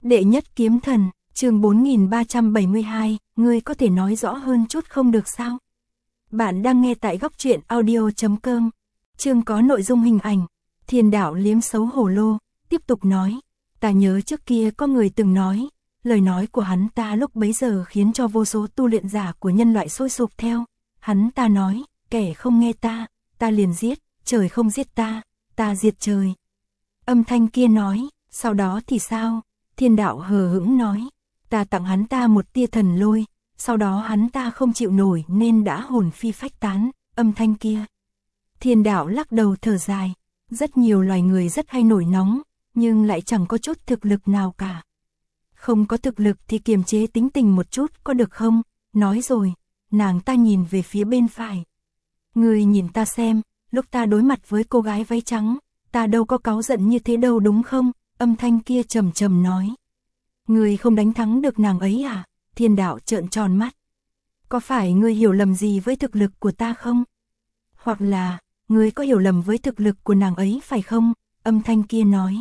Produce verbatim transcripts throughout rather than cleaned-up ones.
Đệ nhất kiếm thần, chương bốn nghìn ba trăm bảy mươi hai, ngươi có thể nói rõ hơn chút không được sao? Bạn đang nghe tại góc truyện audio chấm com. Chương có nội dung hình ảnh. Thiên đạo liếm xấu hổ lô, tiếp tục nói. Ta nhớ trước kia có người từng nói, lời nói của hắn ta lúc bấy giờ khiến cho vô số tu luyện giả của nhân loại sôi sục theo. Hắn ta nói, kẻ không nghe ta, ta liền giết, trời không giết ta, ta diệt trời. Âm thanh kia nói, sau đó thì sao? Thiên đạo hờ hững nói, ta tặng hắn ta một tia thần lôi, sau đó hắn ta không chịu nổi nên đã hồn phi phách tán. Âm thanh kia. Thiên đạo lắc đầu thở dài, rất nhiều loài người rất hay nổi nóng, nhưng lại chẳng có chút thực lực nào cả. Không có thực lực thì kiềm chế tính tình một chút có được không? Nói rồi, nàng ta nhìn về phía bên phải. Người nhìn ta xem, lúc ta đối mặt với cô gái váy trắng, ta đâu có cáu giận như thế đâu đúng không? Âm thanh kia trầm trầm nói. Người không đánh thắng được nàng ấy à? Thiên đạo trợn tròn mắt. Có phải ngươi hiểu lầm gì với thực lực của ta không? Hoặc là, ngươi có hiểu lầm với thực lực của nàng ấy phải không? Âm thanh kia nói.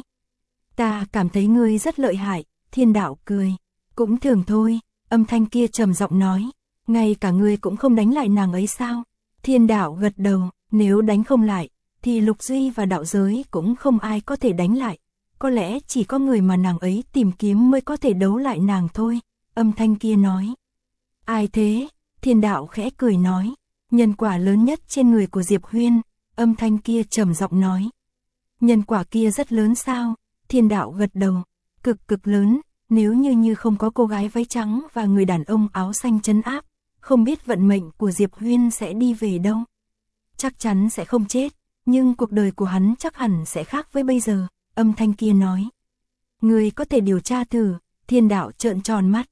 Ta cảm thấy ngươi rất lợi hại. Thiên đạo cười. Cũng thường thôi. Âm thanh kia trầm giọng nói. Ngay cả ngươi cũng không đánh lại nàng ấy sao? Thiên đạo gật đầu. Nếu đánh không lại, thì Lục Duy và đạo giới cũng không ai có thể đánh lại. Có lẽ chỉ có người mà nàng ấy tìm kiếm mới có thể đấu lại nàng thôi. Âm thanh kia nói. Ai thế? Thiên đạo khẽ cười nói. Nhân quả lớn nhất trên người của Diệp Huyên. Âm thanh kia trầm giọng nói. Nhân quả kia rất lớn sao? Thiên đạo gật đầu. Cực cực lớn, nếu như như không có cô gái váy trắng và người đàn ông áo xanh trấn áp, không biết vận mệnh của Diệp Huyên sẽ đi về đâu. Chắc chắn sẽ không chết, nhưng cuộc đời của hắn chắc hẳn sẽ khác với bây giờ. Âm thanh kia nói. Người có thể điều tra thử. Thiên đạo trợn tròn mắt.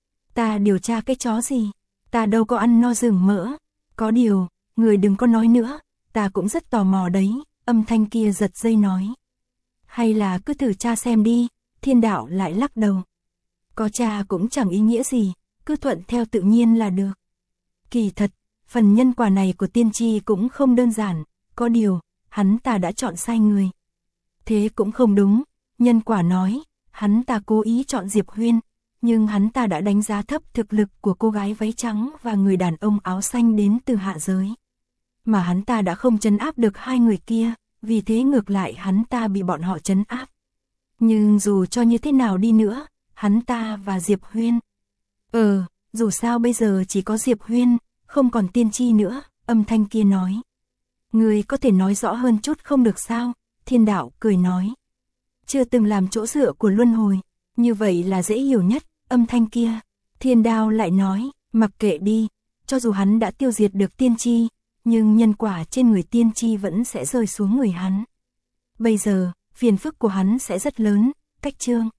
Ta điều tra cái chó gì? Ta đâu có ăn no rừng mỡ. Có điều, người đừng có nói nữa, ta cũng rất tò mò đấy. Âm thanh kia giật dây nói. Hay là cứ thử tra xem đi. Thiên đạo lại lắc đầu. Có tra cũng chẳng ý nghĩa gì, cứ thuận theo tự nhiên là được. Kỳ thật, phần nhân quả này của tiên tri cũng không đơn giản, có điều, hắn ta đã chọn sai người. Thế cũng không đúng, nhân quả nói, hắn ta cố ý chọn Diệp Huyên, nhưng hắn ta đã đánh giá thấp thực lực của cô gái váy trắng và người đàn ông áo xanh đến từ hạ giới. Mà hắn ta đã không trấn áp được hai người kia, vì thế ngược lại hắn ta bị bọn họ trấn áp. Nhưng dù cho như thế nào đi nữa, hắn ta và Diệp Huyên. Ờ, dù sao bây giờ chỉ có Diệp Huyên, không còn tiên tri nữa, âm thanh kia nói. Người có thể nói rõ hơn chút không được sao? Thiên đạo cười nói. Chưa từng làm chỗ dựa của luân hồi, như vậy là dễ hiểu nhất. Âm thanh kia. Thiên đạo lại nói, mặc kệ đi, cho dù hắn đã tiêu diệt được tiên tri, nhưng nhân quả trên người tiên tri vẫn sẽ rơi xuống người hắn. Bây giờ, phiền phức của hắn sẽ rất lớn. Cách chương.